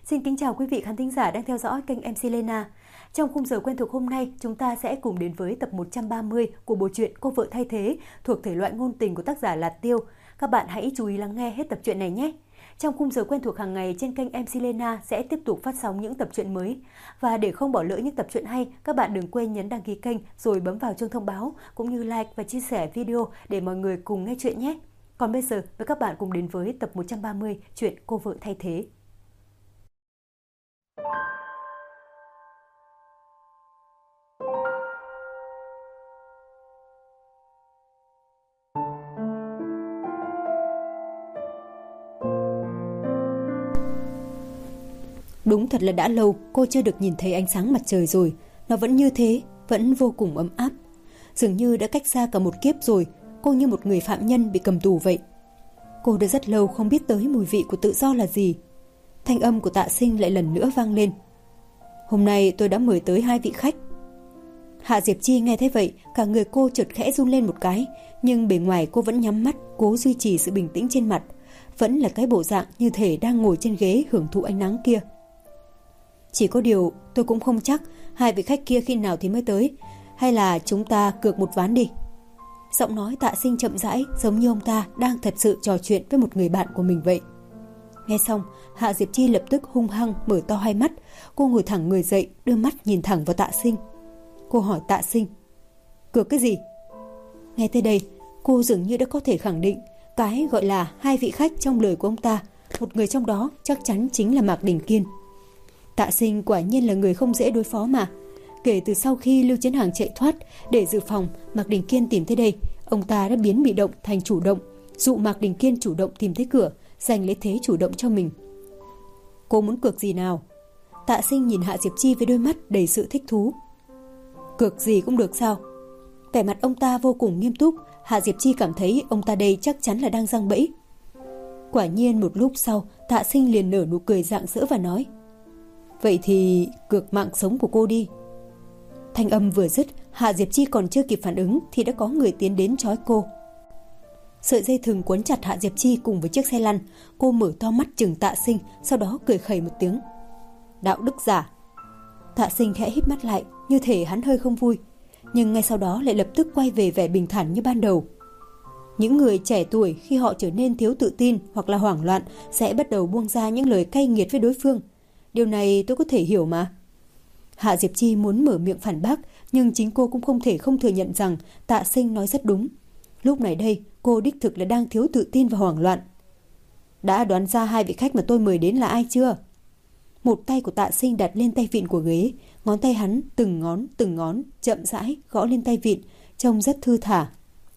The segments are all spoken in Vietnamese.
Xin kính chào quý vị khán thính giả đang theo dõi kênh MC Lena. Trong khung giờ quen thuộc hôm nay, chúng ta sẽ cùng đến với tập 130 của bộ truyện Cô vợ thay thế thuộc thể loại ngôn tình của tác giả Lạt Tiêu. Các bạn hãy chú ý lắng nghe hết tập truyện này nhé. Trong khung giờ quen thuộc hàng ngày trên kênh MC Lena sẽ tiếp tục phát sóng những tập truyện mới. Và để không bỏ lỡ những tập truyện hay, các bạn đừng quên nhấn đăng ký kênh rồi bấm vào chuông thông báo cũng như like và chia sẻ video để mọi người cùng nghe chuyện nhé. Còn bây giờ, mời các bạn cùng đến với tập 130 truyện Cô vợ thay thế. Đúng thật là đã lâu cô chưa được nhìn thấy ánh sáng mặt trời rồi. Nó vẫn như thế, vẫn vô cùng ấm áp. Dường như đã cách xa cả một kiếp rồi. Cô như một người phạm nhân bị cầm tù vậy. Cô đã rất lâu không biết tới mùi vị của tự do là gì. Thanh âm của Tạ Sinh lại lần nữa vang lên. Hôm nay tôi đã mời tới 2 vị khách. Hạ Diệp Chi nghe thấy vậy, cả người cô chợt khẽ run lên một cái. Nhưng bề ngoài cô vẫn nhắm mắt, cố duy trì sự bình tĩnh trên mặt. Vẫn là cái bộ dạng như thể đang ngồi trên ghế hưởng thụ ánh nắng kia. Chỉ có điều tôi cũng không chắc 2 vị khách kia khi nào thì mới tới. Hay là chúng ta cược một ván đi. Giọng nói Tạ Sinh chậm rãi, giống như ông ta đang thật sự trò chuyện với một người bạn của mình vậy. Nghe xong, Hạ Diệp Chi lập tức hung hăng mở to hai mắt. Cô ngồi thẳng người dậy, đưa mắt nhìn thẳng vào Tạ Sinh. Cô hỏi Tạ Sinh, cược cái gì? Nghe tới đây, cô dường như đã có thể khẳng định cái gọi là 2 vị khách trong lời của ông ta. Một người trong đó chắc chắn chính là Mạc Đình Kiên. Tạ Sinh quả nhiên là người không dễ đối phó mà. Kể từ sau khi Lưu Chiến Hàng chạy thoát để dự phòng Mạc Đình Kiên tìm tới đây, ông ta đã biến bị động thành chủ động, dụ Mạc Đình Kiên chủ động tìm tới cửa, giành lấy thế chủ động cho mình. Cô muốn cược gì nào? Tạ Sinh nhìn Hạ Diệp Chi với đôi mắt đầy sự thích thú. Cược gì cũng được sao? Vẻ mặt ông ta vô cùng nghiêm túc. Hạ Diệp Chi cảm thấy ông ta đây chắc chắn là đang giăng bẫy. Quả nhiên một lúc sau, Tạ Sinh liền nở nụ cười rạng rỡ và nói, vậy thì cược mạng sống của cô đi. Thanh âm vừa dứt, Hạ Diệp Chi còn chưa kịp phản ứng thì đã có người tiến đến trói cô. Sợi dây thừng quấn chặt Hạ Diệp Chi cùng với chiếc xe lăn. Cô mở to mắt chừng Tạ Sinh, sau đó cười khẩy một tiếng. Đạo đức giả. Tạ Sinh khẽ híp mắt lại, như thể hắn hơi không vui, nhưng ngay sau đó lại lập tức quay về vẻ bình thản như ban đầu. Những người trẻ tuổi khi họ trở nên thiếu tự tin hoặc là hoảng loạn sẽ bắt đầu buông ra những lời cay nghiệt với đối phương. Điều này tôi có thể hiểu mà. Hạ Diệp Chi muốn mở miệng phản bác, nhưng chính cô cũng không thể không thừa nhận rằng Tạ Sinh nói rất đúng. Lúc này đây, cô đích thực là đang thiếu tự tin và hoảng loạn. Đã đoán ra 2 vị khách mà tôi mời đến là ai chưa? Một tay của Tạ Sinh đặt lên tay vịn của ghế, ngón tay hắn từng ngón chậm rãi gõ lên tay vịn, trông rất thư thả.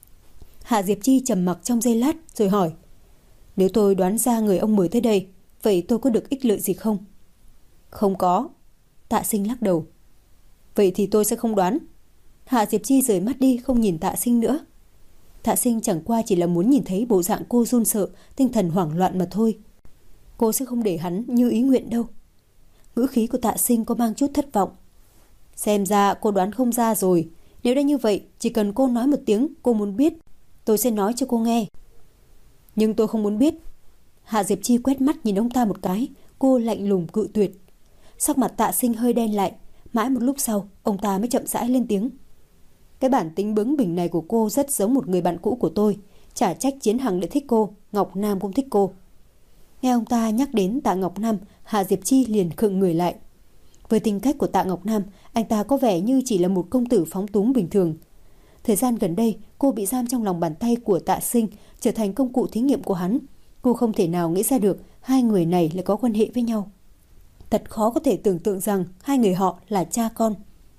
Hạ Diệp Chi trầm mặc trong giây lát rồi hỏi, nếu tôi đoán ra người ông mời tới đây, vậy tôi có được ích lợi gì không? Không có. Tạ Sinh lắc đầu. Vậy thì tôi sẽ không đoán. Hạ Diệp Chi rời mắt đi, không nhìn Tạ Sinh nữa. Tạ Sinh chẳng qua chỉ là muốn nhìn thấy bộ dạng cô run sợ, tinh thần hoảng loạn mà thôi. Cô sẽ không để hắn như ý nguyện đâu. Ngữ khí của Tạ Sinh có mang chút thất vọng. Xem ra cô đoán không ra rồi. Nếu đã như vậy, chỉ cần cô nói một tiếng cô muốn biết, tôi sẽ nói cho cô nghe. Nhưng tôi không muốn biết. Hạ Diệp Chi quét mắt nhìn ông ta một cái, cô lạnh lùng cự tuyệt. Sắc mặt Tạ Sinh hơi đen lại. Mãi một lúc sau, ông ta mới chậm rãi lên tiếng. Cái bản tính bướng bỉnh này của cô rất giống một người bạn cũ của tôi. Chả trách Chiến Hằng lại thích cô, Ngọc Nam cũng thích cô. Nghe ông ta nhắc đến Tạ Ngọc Nam, Hạ Diệp Chi liền khựng người lại. Với tính cách của Tạ Ngọc Nam, anh ta có vẻ như chỉ là một công tử phóng túng bình thường. Thời gian gần đây, cô bị giam trong lòng bàn tay của Tạ Sinh, trở thành công cụ thí nghiệm của hắn. Cô không thể nào nghĩ ra được 2 người này lại có quan hệ với nhau. Thật khó có thể tưởng tượng rằng 2 người họ là cha con.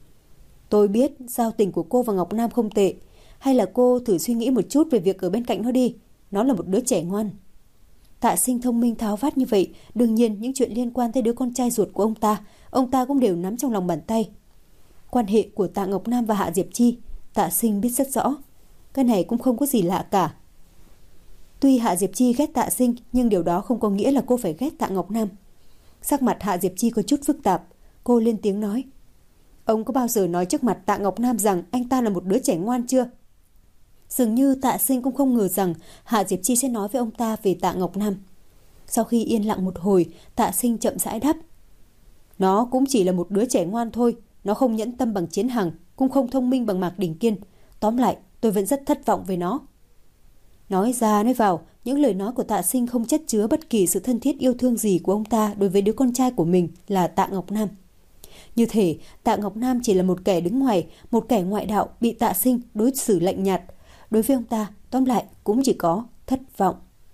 Tôi biết giao tình của cô và Ngọc Nam không tệ. Hay là cô thử suy nghĩ một chút về việc ở bên cạnh nó đi. Nó là một đứa trẻ ngoan. Tạ Sinh thông minh tháo vát như vậy, đương nhiên những chuyện liên quan tới đứa con trai ruột của ông ta cũng đều nắm trong lòng bàn tay. Quan hệ của Tạ Ngọc Nam và Hạ Diệp Chi, Tạ Sinh biết rất rõ. Cái này cũng không có gì lạ cả. Tuy Hạ Diệp Chi ghét Tạ Sinh, nhưng điều đó không có nghĩa là cô phải ghét Tạ Ngọc Nam. Sắc mặt Hạ Diệp Chi có chút phức tạp. Cô lên tiếng nói, ông có bao giờ nói trước mặt Tạ Ngọc Nam rằng anh ta là một đứa trẻ ngoan chưa? Dường như Tạ Sinh cũng không ngờ rằng Hạ Diệp Chi sẽ nói với ông ta về Tạ Ngọc Nam. Sau khi yên lặng một hồi, Tạ Sinh chậm rãi đáp. Nó cũng chỉ là một đứa trẻ ngoan thôi. Nó không nhẫn tâm bằng Chiến Hằng, cũng không thông minh bằng Mạc Đình Kiên. Tóm lại, tôi vẫn rất thất vọng về nó. Nói ra nói vào, những lời nói của Tạ Sinh không chất chứa bất kỳ sự thân thiết yêu thương gì của ông ta đối với đứa con trai của mình là Tạ Ngọc Nam. Như thể Tạ Ngọc Nam chỉ là một kẻ đứng ngoài, một kẻ ngoại đạo bị Tạ Sinh đối xử lạnh nhạt. Đối với ông ta, tóm lại cũng chỉ có thất vọng.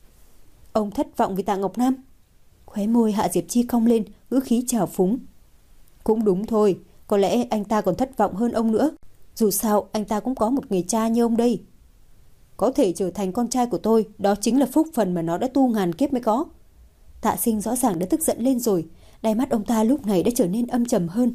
Ông thất vọng vì Tạ Ngọc Nam? Khóe môi Hạ Diệp Chi cong lên, ngữ khí trào phúng. Cũng đúng thôi, có lẽ anh ta còn thất vọng hơn ông nữa. Dù sao, anh ta cũng có một người cha như ông đây. Có thể trở thành con trai của tôi, đó chính là phúc phần mà nó đã tu ngàn kiếp mới có. Tạ Sinh rõ ràng đã tức giận lên rồi, đáy mắt ông ta lúc này đã trở nên âm trầm hơn.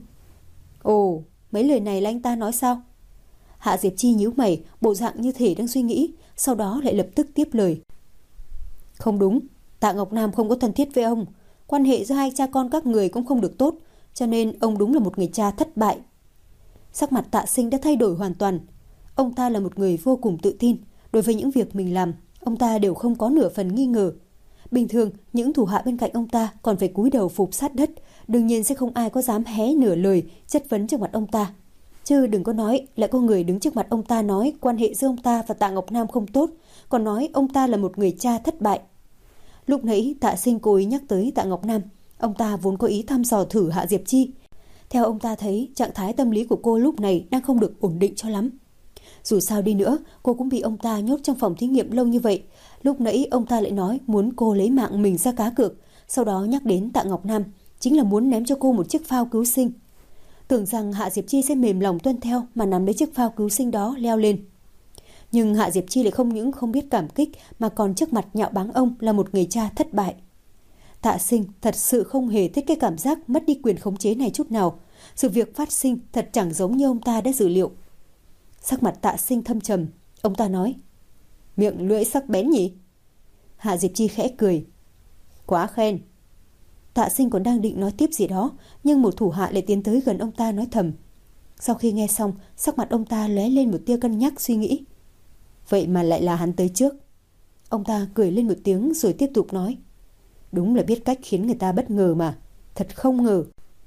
Ồ, mấy lời này là anh ta nói sao? Hạ Diệp Chi nhíu mày, bộ dạng như thể đang suy nghĩ, sau đó lại lập tức tiếp lời. Không đúng, Tạ Ngọc Nam không có thân thiết với ông. Quan hệ giữa hai cha con các người cũng không được tốt, cho nên ông đúng là một người cha thất bại. Sắc mặt Tạ Sinh đã thay đổi hoàn toàn. Ông ta là một người vô cùng tự tin. Đối với những việc mình làm, ông ta đều không có nửa phần nghi ngờ. Bình thường, những thủ hạ bên cạnh ông ta còn phải cúi đầu phục sát đất. Đương nhiên sẽ không ai có dám hé nửa lời chất vấn trước mặt ông ta. Chứ đừng có nói lại có người đứng trước mặt ông ta nói quan hệ giữa ông ta và Tạ Ngọc Nam không tốt, còn nói ông ta là một người cha thất bại. Lúc nãy Tạ Sinh cố ý nhắc tới Tạ Ngọc Nam. Ông ta vốn có ý thăm dò thử Hạ Diệp Chi. Theo ông ta thấy, trạng thái tâm lý của cô lúc này đang không được ổn định cho lắm. Dù sao đi nữa, cô cũng bị ông ta nhốt trong phòng thí nghiệm lâu như vậy. Lúc nãy ông ta lại nói muốn cô lấy mạng mình ra cá cược, sau đó nhắc đến Tạ Ngọc Nam, chính là muốn ném cho cô một chiếc phao cứu sinh. Tưởng rằng Hạ Diệp Chi sẽ mềm lòng tuân theo mà nắm lấy chiếc phao cứu sinh đó leo lên. Nhưng Hạ Diệp Chi lại không những không biết cảm kích mà còn trước mặt nhạo báng ông là một người cha thất bại. Tạ Sinh thật sự không hề thích cái cảm giác mất đi quyền khống chế này chút nào. Sự việc phát sinh thật chẳng giống như ông ta đã dự liệu. Sắc mặt Tạ Sinh thâm trầm, ông ta nói: Miệng lưỡi sắc bén nhỉ? Hạ Diệp Chi khẽ cười. Quá khen. Tạ Sinh còn đang định nói tiếp gì đó, nhưng một thủ hạ lại tiến tới gần ông ta nói thầm. Sau khi nghe xong, sắc mặt ông ta lóe lên một tia cân nhắc suy nghĩ. Vậy mà lại là hắn tới trước. Ông ta cười lên một tiếng rồi tiếp tục nói: Đúng là biết cách khiến người ta bất ngờ mà. Thật không ngờ.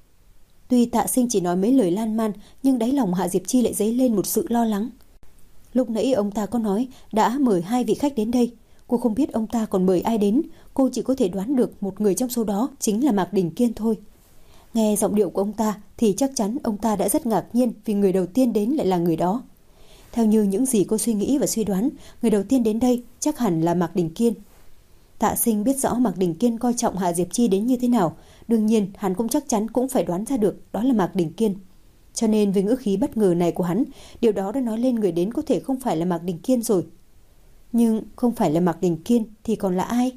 Tuy Tạ Sinh chỉ nói mấy lời lan man, nhưng đáy lòng Hạ Diệp Chi lại dấy lên một sự lo lắng. Lúc nãy ông ta có nói đã mời 2 vị khách đến đây. Cô không biết ông ta còn mời ai đến. Cô chỉ có thể đoán được một người trong số đó chính là Mạc Đình Kiên thôi. Nghe giọng điệu của ông ta thì chắc chắn ông ta đã rất ngạc nhiên vì người đầu tiên đến lại là người đó. Theo như những gì cô suy nghĩ và suy đoán, người đầu tiên đến đây chắc hẳn là Mạc Đình Kiên. Tạ Sinh biết rõ Mạc Đình Kiên coi trọng Hạ Diệp Chi đến như thế nào. Đương nhiên hắn cũng chắc chắn cũng phải đoán ra được đó là Mạc Đình Kiên. Cho nên với ngữ khí bất ngờ này của hắn, điều đó đã nói lên người đến có thể không phải là Mạc Đình Kiên rồi. Nhưng không phải là Mạc Đình Kiên thì còn là ai?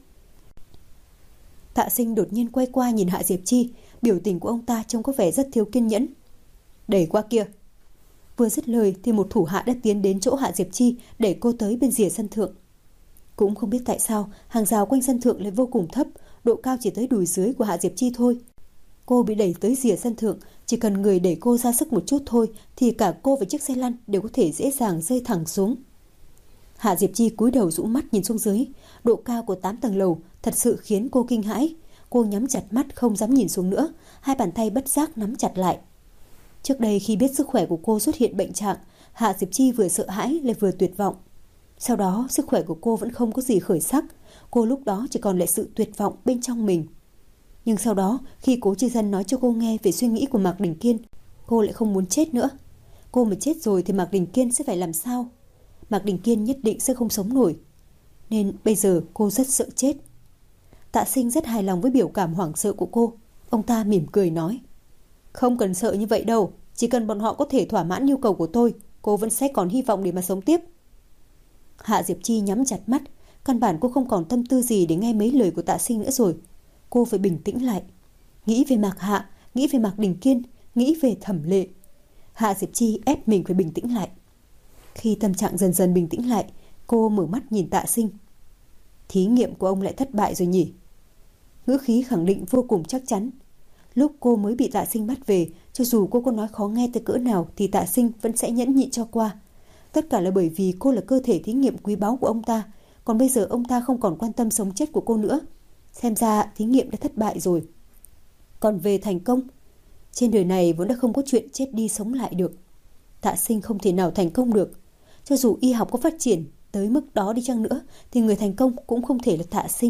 Tạ Sinh đột nhiên quay qua nhìn Hạ Diệp Chi. Biểu tình của ông ta trông có vẻ rất thiếu kiên nhẫn. Đẩy qua kia. Vừa dứt lời thì một thủ hạ đã tiến đến chỗ Hạ Diệp Chi, đẩy cô tới bên rìa sân thượng. Cũng không biết tại sao hàng rào quanh sân thượng lại vô cùng thấp, độ cao chỉ tới đùi dưới của Hạ Diệp Chi thôi. Cô bị đẩy tới rìa sân thượng, chỉ cần người đẩy cô ra sức một chút thôi thì cả cô và chiếc xe lăn đều có thể dễ dàng rơi thẳng xuống. Hạ Diệp Chi cúi đầu rũ mắt nhìn xuống dưới, độ cao của 8 tầng lầu thật sự khiến cô kinh hãi. Cô nhắm chặt mắt không dám nhìn xuống nữa, hai bàn tay bất giác nắm chặt lại. Trước đây khi biết sức khỏe của cô xuất hiện bệnh trạng, Hạ Diệp Chi vừa sợ hãi lại vừa tuyệt vọng. Sau đó sức khỏe của cô vẫn không có gì khởi sắc, cô lúc đó chỉ còn lại sự tuyệt vọng bên trong mình. Nhưng sau đó khi Cố Chi Dân nói cho cô nghe về suy nghĩ của Mạc Đình Kiên, cô lại không muốn chết nữa. Cô mà chết rồi thì Mạc Đình Kiên sẽ phải làm sao? Mạc Đình Kiên nhất định sẽ không sống nổi. Nên bây giờ cô rất sợ chết. Tạ Sinh rất hài lòng với biểu cảm hoảng sợ của cô. Ông ta mỉm cười nói: Không cần sợ như vậy đâu, chỉ cần bọn họ có thể thỏa mãn nhu cầu của tôi, cô vẫn sẽ còn hy vọng để mà sống tiếp. Hạ Diệp Chi nhắm chặt mắt, căn bản cô không còn tâm tư gì để nghe mấy lời của Tạ Sinh nữa rồi. Cô phải bình tĩnh lại, nghĩ về Mạc Hạ, nghĩ về Mạc Đình Kiên, nghĩ về Thẩm Lệ. Hạ Diệp Chi ép mình phải bình tĩnh lại. Khi tâm trạng dần dần bình tĩnh lại, cô mở mắt nhìn Tạ Sinh. Thí nghiệm của ông lại thất bại rồi nhỉ? Ngữ khí khẳng định vô cùng chắc chắn. Lúc cô mới bị Tạ Sinh bắt về, cho dù cô có nói khó nghe tới cỡ nào thì Tạ Sinh vẫn sẽ nhẫn nhịn cho qua. Tất cả là bởi vì cô là cơ thể thí nghiệm quý báu của ông ta. Còn bây giờ ông ta không còn quan tâm sống chết của cô nữa. xem ra thí nghiệm đã thất bại rồi. Còn về thành công, trên đời này vốn đã không có chuyện chết đi sống lại được. Tạ Sinh không thể nào thành công được. Cho dù y học có phát triển tới mức đó đi chăng nữa thì người thành công cũng không thể là Tạ Sinh.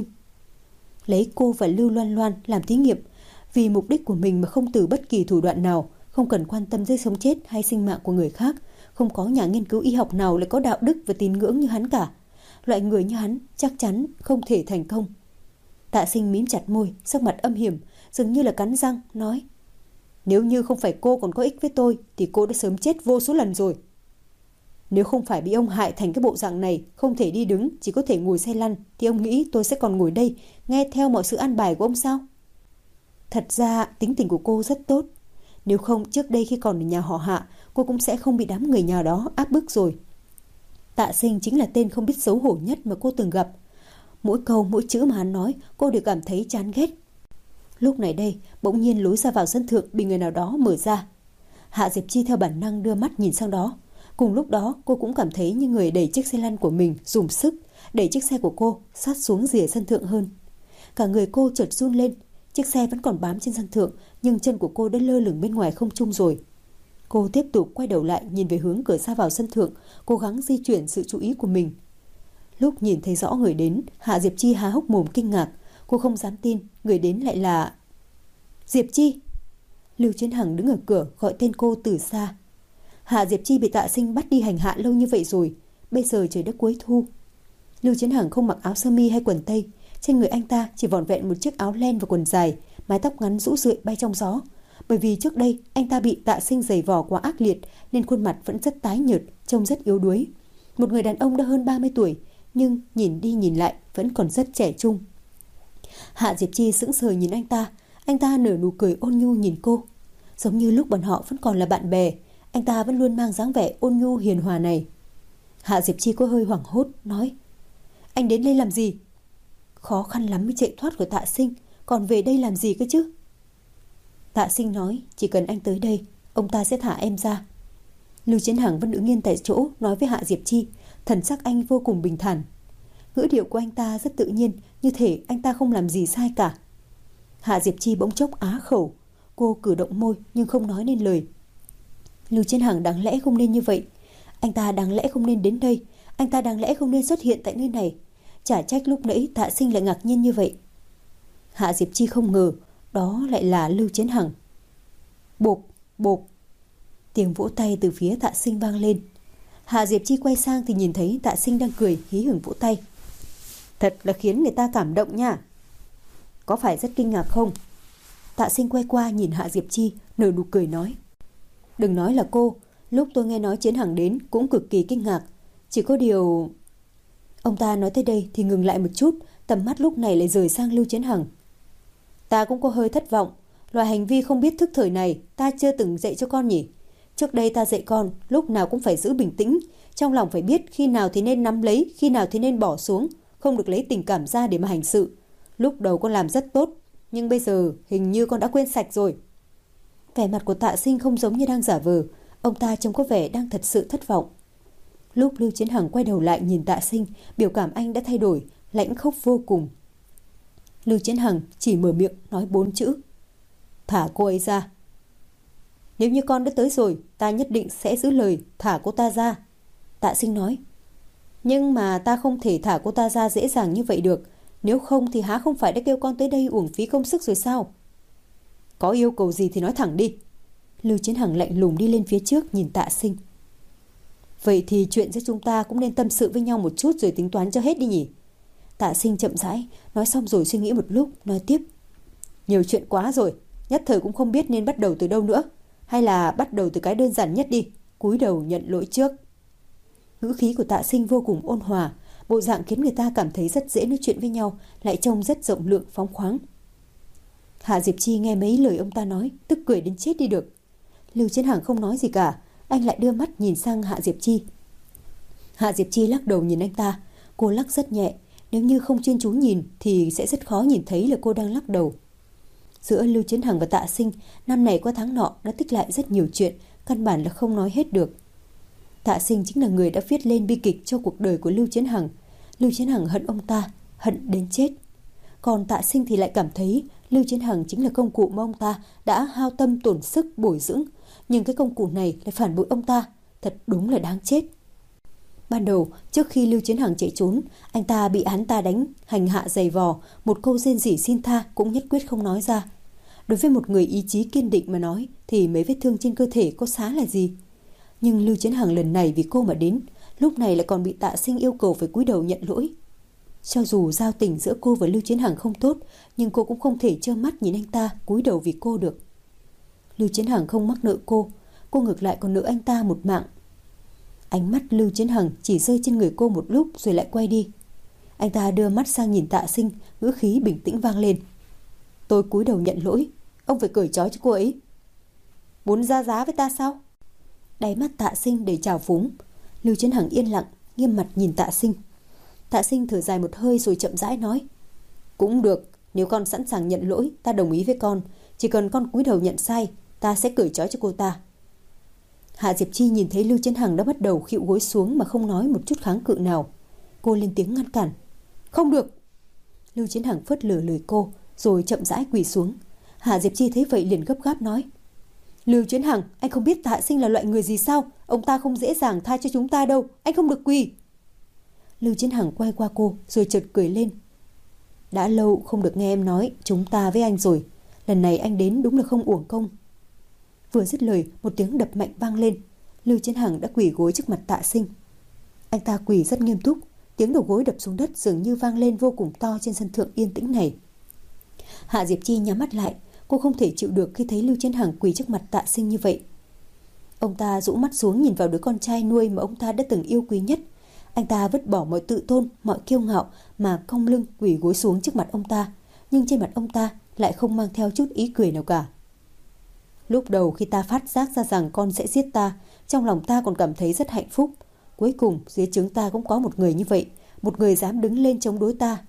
Lấy cô và Lưu Loan Loan làm thí nghiệm vì mục đích của mình mà không từ bất kỳ thủ đoạn nào, không cần quan tâm tới sống chết hay sinh mạng của người khác. Không có nhà nghiên cứu y học nào lại có đạo đức và tín ngưỡng như hắn cả. Loại người như hắn chắc chắn không thể thành công. Tạ Sinh mím chặt môi, sắc mặt âm hiểm, dường như là cắn răng, nói: nếu như không phải cô còn có ích với tôi thì cô đã sớm chết vô số lần rồi. Nếu không phải bị ông hại thành cái bộ dạng này, không thể đi đứng, chỉ có thể ngồi xe lăn, thì ông nghĩ tôi sẽ còn ngồi đây nghe theo mọi sự an bài của ông sao? Thật ra tính tình của cô rất tốt. Nếu không trước đây khi còn ở nhà họ Hạ, cô cũng sẽ không bị đám người nhà đó áp bức rồi. Tạ Sinh chính là tên không biết xấu hổ nhất mà cô từng gặp. Mỗi câu mỗi chữ mà hắn nói cô đều cảm thấy chán ghét. Lúc này đây bỗng nhiên lối ra vào sân thượng bị người nào đó mở ra. Hạ Diệp Chi theo bản năng đưa mắt nhìn sang đó. Cùng lúc đó cô cũng cảm thấy như người đẩy chiếc xe lăn của mình dùng sức đẩy chiếc xe của cô sát xuống rìa sân thượng hơn. Cả người cô chợt run lên. Chiếc xe vẫn còn bám trên sân thượng, nhưng chân của cô đã lơ lửng bên ngoài không trung rồi. Cô tiếp tục quay đầu lại nhìn về hướng cửa ra vào sân thượng, cố gắng di chuyển sự chú ý của mình. Lúc nhìn thấy rõ người đến, Hạ Diệp Chi há hốc mồm kinh ngạc. Cô không dám tin người đến lại là Diệp Chi. Lưu Chiến Hằng đứng ở cửa gọi tên cô từ xa. Hạ Diệp Chi bị Tạ Sinh bắt đi hành hạ lâu như vậy rồi. Bây giờ trời đã cuối thu. Lưu Chiến Hằng không mặc áo sơ mi hay quần tây. Trên người anh ta chỉ vỏn vẹn một chiếc áo len và quần dài, mái tóc ngắn rũ rượi bay trong gió. Bởi vì trước đây anh ta bị Tạ Sinh giày vò quá ác liệt nên khuôn mặt vẫn rất tái nhợt, trông rất yếu đuối. Một người đàn ông đã hơn 30 tuổi nhưng nhìn đi nhìn lại vẫn còn rất trẻ trung. Hạ Diệp Chi sững sờ nhìn anh ta nở nụ cười ôn nhu nhìn cô. Giống như lúc bọn họ vẫn còn là bạn bè, anh ta vẫn luôn mang dáng vẻ ôn nhu hiền hòa này. Hạ Diệp Chi có hơi hoảng hốt, nói: anh đến đây làm gì? Khó khăn lắm mới chạy thoát khỏi Tạ Sinh, còn về đây làm gì cơ chứ? Tạ Sinh nói: chỉ cần anh tới đây, ông ta sẽ thả em ra. Lưu Chiến Hằng vẫn đứng yên tại chỗ nói với Hạ Diệp Chi, thần sắc anh vô cùng bình thản. Ngữ điệu của anh ta rất tự nhiên, như thể anh ta không làm gì sai cả. Hạ Diệp Chi bỗng chốc á khẩu. Cô cử động môi nhưng không nói nên lời. Lưu Chiến Hằng đáng lẽ không nên như vậy. Anh ta đáng lẽ không nên đến đây. Anh ta đáng lẽ không nên xuất hiện tại nơi này. Chả trách lúc nãy Tạ Sinh lại ngạc nhiên như vậy. Hạ Diệp Chi không ngờ đó lại là Lưu Chiến Hằng. Bộp, bộp. Tiếng vỗ tay từ phía Tạ Sinh vang lên. Hạ Diệp Chi quay sang thì nhìn thấy Tạ Sinh đang cười hí hửng vỗ tay. Thật là khiến người ta cảm động nha. Có phải rất kinh ngạc không? Tạ Sinh quay qua nhìn Hạ Diệp Chi, nở nụ cười nói: đừng nói là cô, lúc tôi nghe nói Chiến Hằng đến cũng cực kỳ kinh ngạc. Chỉ có điều... Ông ta nói tới đây thì ngừng lại một chút, tầm mắt lúc này lại rời sang Lưu Chiến Hằng. Ta cũng có hơi thất vọng. Loại hành vi không biết thức thời này ta chưa từng dạy cho con nhỉ. Trước đây ta dạy con lúc nào cũng phải giữ bình tĩnh, trong lòng phải biết khi nào thì nên nắm lấy, khi nào thì nên bỏ xuống, không được lấy tình cảm ra để mà hành sự. Lúc đầu con làm rất tốt, nhưng bây giờ hình như con đã quên sạch rồi. Vẻ mặt của Tạ Sinh không giống như đang giả vờ. Ông ta trông có vẻ đang thật sự thất vọng. Lúc Lưu Chiến Hằng quay đầu lại nhìn Tạ Sinh, biểu cảm anh đã thay đổi, lãnh khốc vô cùng. Lưu Chiến Hằng chỉ mở miệng nói 4 chữ: thả cô ấy ra. Nếu như con đã tới rồi, ta nhất định sẽ giữ lời thả cô ta ra. Tạ Sinh nói. Nhưng mà ta không thể thả cô ta ra dễ dàng như vậy được. Nếu không thì há không phải đã kêu con tới đây uổng phí công sức rồi sao? Có yêu cầu gì thì nói thẳng đi. Lưu Chiến Hằng lạnh lùng đi lên phía trước nhìn Tạ Sinh. Vậy thì chuyện giữa chúng ta cũng nên tâm sự với nhau một chút rồi tính toán cho hết đi nhỉ? Tạ Sinh chậm rãi, nói xong rồi suy nghĩ một lúc, nói tiếp. Nhiều chuyện quá rồi, nhất thời cũng không biết nên bắt đầu từ đâu nữa. Hay là bắt đầu từ cái đơn giản nhất đi, cúi đầu nhận lỗi trước. Ngữ khí của Tạ Sinh vô cùng ôn hòa, bộ dạng khiến người ta cảm thấy rất dễ nói chuyện với nhau, lại trông rất rộng lượng phóng khoáng. Hạ Diệp Chi nghe mấy lời ông ta nói, tức cười đến chết đi được. Lưu Chiến Hằng không nói gì cả, anh lại đưa mắt nhìn sang Hạ Diệp Chi. Hạ Diệp Chi lắc đầu nhìn anh ta, cô lắc rất nhẹ, nếu như không chuyên chú nhìn thì sẽ rất khó nhìn thấy là cô đang lắc đầu. Giữa Lưu Chiến Hằng và Tạ Sinh, năm này qua tháng nọ đã tích lại rất nhiều chuyện, căn bản là không nói hết được. Tạ Sinh chính là người đã viết lên bi kịch cho cuộc đời của Lưu Chiến Hằng. Lưu Chiến Hằng hận ông ta, hận đến chết. Còn Tạ Sinh thì lại cảm thấy Lưu Chiến Hằng chính là công cụ mà ông ta đã hao tâm tổn sức bồi dưỡng. Nhưng cái công cụ này lại phản bội ông ta, thật đúng là đáng chết. Ban đầu, trước khi Lưu Chiến Hằng chạy trốn, anh ta bị hắn ta đánh, hành hạ giày vò, một câu rên rỉ xin tha cũng nhất quyết không nói ra. Đối với một người ý chí kiên định mà nói thì mấy vết thương trên cơ thể có xá là gì. Nhưng Lưu Chiến Hằng lần này vì cô mà đến, lúc này lại còn bị Tạ Sinh yêu cầu phải cúi đầu nhận lỗi. Cho dù giao tình giữa cô và Lưu Chiến Hằng không tốt, nhưng cô cũng không thể trơ mắt nhìn anh ta cúi đầu vì cô được. Lưu Chiến Hằng không mắc nợ cô ngược lại còn nợ anh ta một mạng. Ánh mắt Lưu Chiến Hằng chỉ rơi trên người cô một lúc rồi lại quay đi. Anh ta đưa mắt sang nhìn Tạ Sinh, ngữ khí bình tĩnh vang lên. Tôi cúi đầu nhận lỗi, ông phải cởi trói cho cô ấy. Muốn ra giá với ta sao? Đáy mắt Tạ Sinh đầy trào phúng. Lưu Chiến Hằng yên lặng, nghiêm mặt nhìn Tạ Sinh. Tạ Sinh thở dài một hơi rồi chậm rãi nói. Cũng được, nếu con sẵn sàng nhận lỗi, ta đồng ý với con. Chỉ cần con cúi đầu nhận sai, ta sẽ cởi trói cho cô ta. Hạ Diệp Chi nhìn thấy Lưu Chiến Hằng đã bắt đầu khuỵu gối xuống mà không nói một chút kháng cự nào. Cô lên tiếng ngăn cản. Không được. Lưu Chiến Hằng phớt lờ lời cô rồi chậm rãi quỳ xuống. Hạ Diệp Chi thấy vậy liền gấp gáp nói. Lưu Chiến Hằng, anh không biết Tạ Sinh là loại người gì sao? Ông ta không dễ dàng tha cho chúng ta đâu, anh không được quỳ. Lưu Chiến Hằng quay qua cô rồi chợt cười lên. Đã lâu không được nghe em nói chúng ta với anh rồi. Lần này anh đến đúng là không uổng công. Vừa dứt lời, một tiếng đập mạnh vang lên. Lưu Chiến Hằng đã quỳ gối trước mặt Tạ Sinh. Anh ta quỳ rất nghiêm túc, tiếng đầu gối đập xuống đất dường như vang lên vô cùng to trên sân thượng yên tĩnh này. Hạ Diệp Chi nhắm mắt lại, cô không thể chịu được khi thấy Lưu Chiến Hằng quỳ trước mặt Tạ Sinh như vậy. Ông ta rũ mắt xuống nhìn vào đứa con trai nuôi mà ông ta đã từng yêu quý nhất. Anh ta vứt bỏ mọi tự tôn, mọi kiêu ngạo mà cong lưng quỳ gối xuống trước mặt ông ta, nhưng trên mặt ông ta lại không mang theo chút ý cười nào cả. Lúc đầu khi ta phát giác ra rằng con sẽ giết ta, trong lòng ta còn cảm thấy rất hạnh phúc. Cuối cùng dưới trướng ta cũng có một người như vậy, một người dám đứng lên chống đối ta.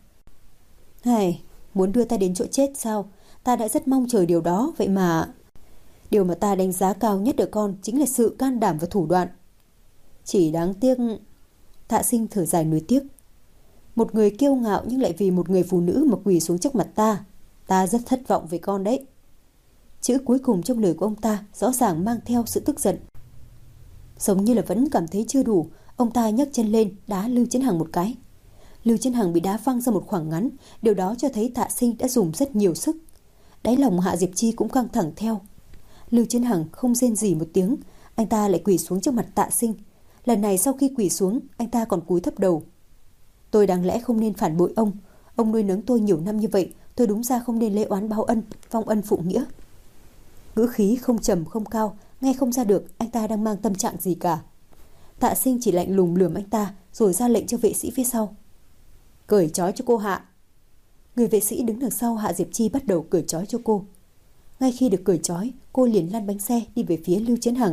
Muốn đưa ta đến chỗ chết sao? Ta đã rất mong chờ điều đó, vậy mà... Điều mà ta đánh giá cao nhất ở con chính là sự can đảm và thủ đoạn. Chỉ đáng tiếc... Tạ Sinh thở dài nuối tiếc. Một người kiêu ngạo nhưng lại vì một người phụ nữ mà quỳ xuống trước mặt ta. Ta rất thất vọng về con đấy. Chữ cuối cùng trong lời của ông ta rõ ràng mang theo sự tức giận. Giống như là vẫn cảm thấy chưa đủ, ông ta nhấc chân lên đá Lưu Chiến Hằng một cái. Lưu Chiến Hằng bị đá văng ra một khoảng ngắn, điều đó cho thấy Tạ Sinh đã dùng rất nhiều sức. Đáy lòng Hạ Diệp Chi cũng căng thẳng theo. Lưu Chiến Hằng không rên rỉ một tiếng, anh ta lại quỳ xuống trước mặt Tạ Sinh. Lần này sau khi quỳ xuống, anh ta còn cúi thấp đầu. Tôi đáng lẽ không nên phản bội ông nuôi nấng tôi nhiều năm như vậy, tôi đúng ra không nên lễ oán báo ân, vong ân phụ nghĩa. Ngữ khí không trầm không cao, nghe không ra được anh ta đang mang tâm trạng gì cả. Tạ Sinh chỉ lạnh lùng lườm anh ta rồi ra lệnh cho vệ sĩ phía sau. Cởi trói cho cô Hạ. Người vệ sĩ đứng đằng sau Hạ Diệp Chi bắt đầu cởi trói cho cô. Ngay khi được cởi trói, cô liền lăn bánh xe đi về phía Lưu Chiến Hằng.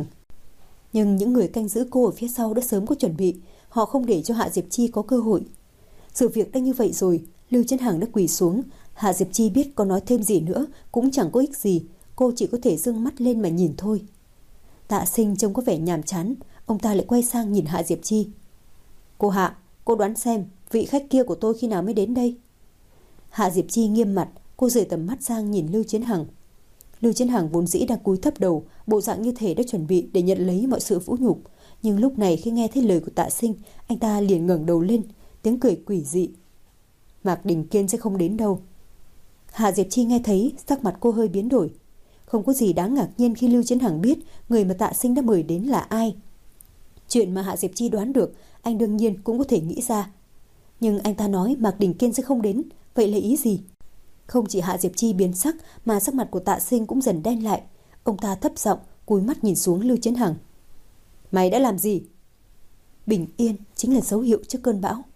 Nhưng những người canh giữ cô ở phía sau đã sớm có chuẩn bị, họ không để cho Hạ Diệp Chi có cơ hội. Sự việc đã như vậy rồi, Lưu Chiến Hằng đã quỳ xuống. Hạ Diệp Chi biết có nói thêm gì nữa cũng chẳng có ích gì, cô chỉ có thể dương mắt lên mà nhìn thôi. Tạ Sinh trông có vẻ nhàm chán, ông ta lại quay sang nhìn Hạ Diệp Chi. Cô Hạ, cô đoán xem vị khách kia của tôi khi nào mới đến đây? Hạ Diệp Chi nghiêm mặt, cô rời tầm mắt sang nhìn Lưu Chiến Hằng. Lưu Chiến Hằng vốn dĩ đang cúi thấp đầu, bộ dạng như thể đã chuẩn bị để nhận lấy mọi sự vũ nhục, nhưng lúc này khi nghe thấy lời của Tạ Sinh, anh ta liền ngẩng đầu lên, tiếng cười quỷ dị. Mạc Đình Kiên sẽ không đến đâu. Hạ Diệp Chi nghe thấy, sắc mặt cô hơi biến đổi. Không có gì đáng ngạc nhiên khi Lưu Chiến Hằng biết người mà Tạ Sinh đã mời đến là ai. Chuyện mà Hạ Diệp Chi đoán được, anh đương nhiên cũng có thể nghĩ ra. Nhưng anh ta nói Mạc Đình Kiên sẽ không đến, vậy là ý gì? Không chỉ Hạ Diệp Chi biến sắc mà sắc mặt của Tạ Sinh cũng dần đen lại. Ông ta thấp giọng, cúi mắt nhìn xuống Lưu Chiến Hằng. Mày đã làm gì? Bình yên chính là dấu hiệu trước cơn bão.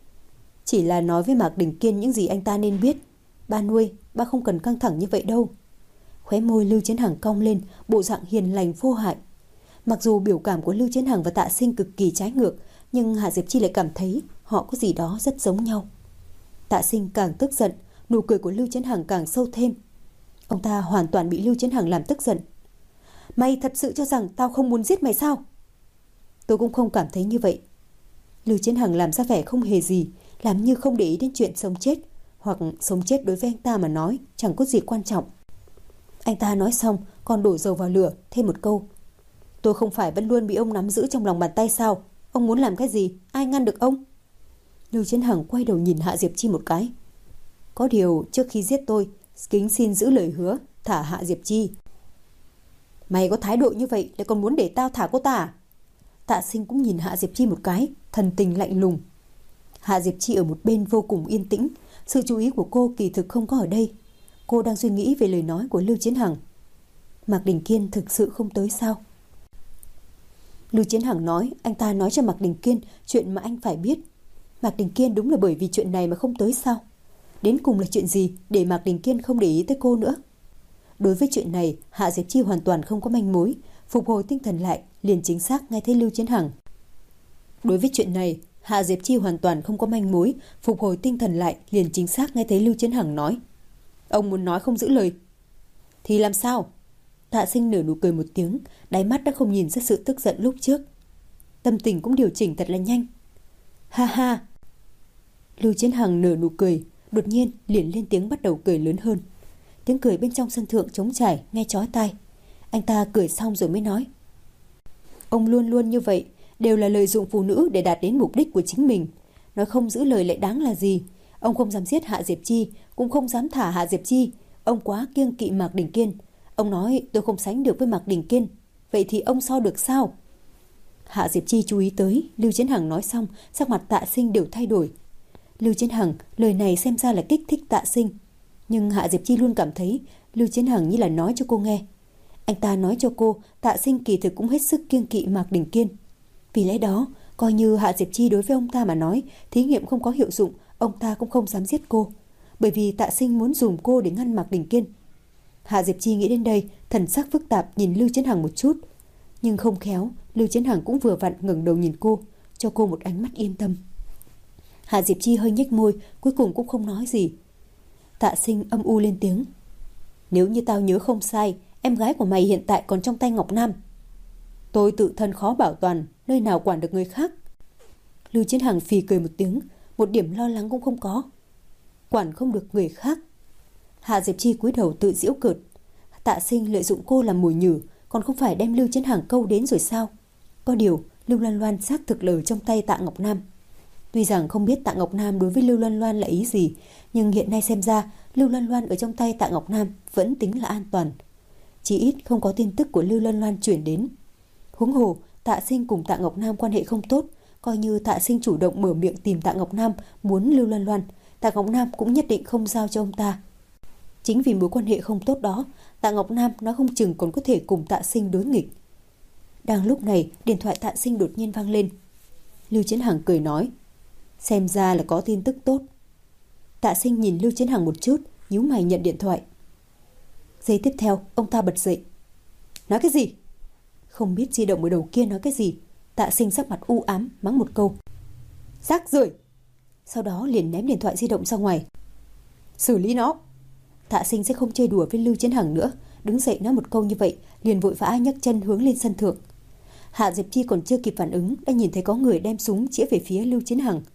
Chỉ là nói với Mạc Đình Kiên những gì anh ta nên biết. Ba nuôi, ba không cần căng thẳng như vậy đâu. Khóe môi Lưu Chiến Hằng cong lên, bộ dạng hiền lành vô hại. Mặc dù biểu cảm của Lưu Chiến Hằng và Tạ Sinh cực kỳ trái ngược, nhưng Hạ Diệp Chi lại cảm thấy họ có gì đó rất giống nhau. Tạ Sinh càng tức giận, nụ cười của Lưu Chiến Hằng càng sâu thêm. Ông ta hoàn toàn bị Lưu Chiến Hằng làm tức giận. Mày thật sự cho rằng tao không muốn giết mày sao? Tôi cũng không cảm thấy như vậy. Lưu Chiến Hằng làm ra vẻ không hề gì, làm như không để ý đến chuyện sống chết. hoặc sống chết đối với anh ta mà nói chẳng có gì quan trọng. Anh ta nói xong còn đổ dầu vào lửa, thêm một câu: tôi không phải vẫn luôn bị ông nắm giữ trong lòng bàn tay sao? Ông muốn làm cái gì, ai ngăn được ông? Lưu Chiến Hằng quay đầu nhìn Hạ Diệp Chi một cái. Có điều trước khi giết tôi, kính xin giữ lời hứa, thả Hạ Diệp Chi. Mày có thái độ như vậy lại còn muốn để tao thả cô ta à? Tạ Sinh cũng nhìn Hạ Diệp Chi một cái, thần tình lạnh lùng. Hạ Diệp Chi ở một bên vô cùng yên tĩnh, sự chú ý của cô kỳ thực không có ở đây. Cô đang suy nghĩ về lời nói của Lưu Chiến Hằng. Mạc Đình Kiên thực sự không tới sao? Lưu Chiến Hằng nói anh ta nói cho Mạc Đình Kiên chuyện mà anh phải biết. Mạc Đình Kiên đúng là bởi vì chuyện này mà không tới sao? Đến cùng là chuyện gì để Mạc Đình Kiên không để ý tới cô nữa? Đối với chuyện này, Hạ Diệp Chi hoàn toàn không có manh mối. Phục hồi tinh thần lại, liền chính xác nghe thấy Lưu Chiến Hằng. Đối với chuyện này, Hạ Diệp Chi hoàn toàn không có manh mối. Phục hồi tinh thần lại, liền chính xác nghe thấy Lưu Chiến Hằng nói: ông muốn nói không giữ lời. Thì làm sao? Tạ Sinh nở nụ cười một tiếng, đáy mắt đã không nhìn ra sự tức giận lúc trước. Tâm tình cũng điều chỉnh thật là nhanh. Ha ha! Lưu Chiến Hằng nở nụ cười, đột nhiên liền lên tiếng bắt đầu cười lớn hơn. Tiếng cười bên trong sân thượng trống trải, nghe chói tai. Anh ta cười xong rồi mới nói: ông luôn luôn như vậy, đều là lợi dụng phụ nữ để đạt đến mục đích của chính mình. Nói không giữ lời lại đáng là gì? Ông không dám giết Hạ Diệp Chi, cũng không dám thả Hạ Diệp Chi. Ông quá kiêng kỵ Mạc Đình Kiên. Ông nói tôi không sánh được với Mạc Đình Kiên. Vậy thì ông so được sao? Hạ Diệp Chi chú ý tới, Lưu Chiến Hằng nói xong, sắc mặt Tạ Sinh đều thay đổi. Lưu Chiến Hằng lời này xem ra là kích thích Tạ Sinh, nhưng Hạ Diệp Chi luôn cảm thấy Lưu Chiến Hằng như là nói cho cô nghe. Anh ta nói cho cô Tạ Sinh kỳ thực cũng hết sức kiêng kỵ Mạc Đình Kiên. Vì lẽ đó, coi như Hạ Diệp Chi đối với ông ta mà nói thí nghiệm không có hiệu dụng, ông ta cũng không dám giết cô, bởi vì Tạ Sinh muốn dùng cô để ngăn Mạc Đình Kiên. Hạ Diệp Chi nghĩ đến đây, thần sắc phức tạp nhìn Lưu Chiến Hằng một chút, nhưng không khéo Lưu Chiến Hằng cũng vừa vặn ngẩng đầu nhìn cô, cho cô một ánh mắt yên tâm. Hạ Diệp Chi hơi nhếch môi, cuối cùng cũng không nói gì. Tạ Sinh âm u lên tiếng: nếu như tao nhớ không sai, em gái của mày hiện tại còn trong tay Ngọc Nam. Tôi tự thân khó bảo toàn, nơi nào quản được người khác. Lưu Chiến Hằng phì cười một tiếng, một điểm lo lắng cũng không có. Quản không được người khác? Hạ Diệp Chi cúi đầu tự giễu cợt. Tạ Sinh lợi dụng cô làm mồi nhử, còn không phải đem Lưu Chiến Hằng câu đến rồi sao? Có điều Lưu Loan Loan xác thực lờ trong tay Tạ Ngọc Nam. Tuy rằng không biết Tạ Ngọc Nam đối với Lưu Loan Loan là ý gì, nhưng hiện nay xem ra Lưu Loan Loan ở trong tay Tạ Ngọc Nam vẫn tính là an toàn. Chỉ ít không có tin tức của Lưu Loan Loan chuyển đến. Huống hồ Tạ Sinh cùng Tạ Ngọc Nam quan hệ không tốt, coi như Tạ Sinh chủ động mở miệng tìm Tạ Ngọc Nam muốn Lưu Loan Loan, Tạ Ngọc Nam cũng nhất định không giao cho ông ta. Chính vì mối quan hệ không tốt đó, Tạ Ngọc Nam nói không chừng còn có thể cùng Tạ Sinh đối nghịch. Đang lúc này, điện thoại Tạ Sinh đột nhiên vang lên. Lưu Chiến Hằng cười nói: xem ra là có tin tức tốt. Tạ Sinh nhìn Lưu Chiến Hằng một chút, nhíu mày nhận điện thoại. Giây tiếp theo, ông ta bật dậy. Nói cái gì? Không biết di động ở đầu kia nói cái gì, Tạ Sinh sắc mặt u ám mắng một câu: rác rưởi. Sau đó liền ném điện thoại di động ra ngoài. Xử lý nó. Tạ Sinh sẽ không chơi đùa với Lưu Chiến Hằng nữa, đứng dậy nói một câu như vậy, liền vội vã nhấc chân hướng lên sân thượng. Hạ Diệp Chi còn chưa kịp phản ứng đã nhìn thấy có người đem súng chĩa về phía Lưu Chiến Hằng.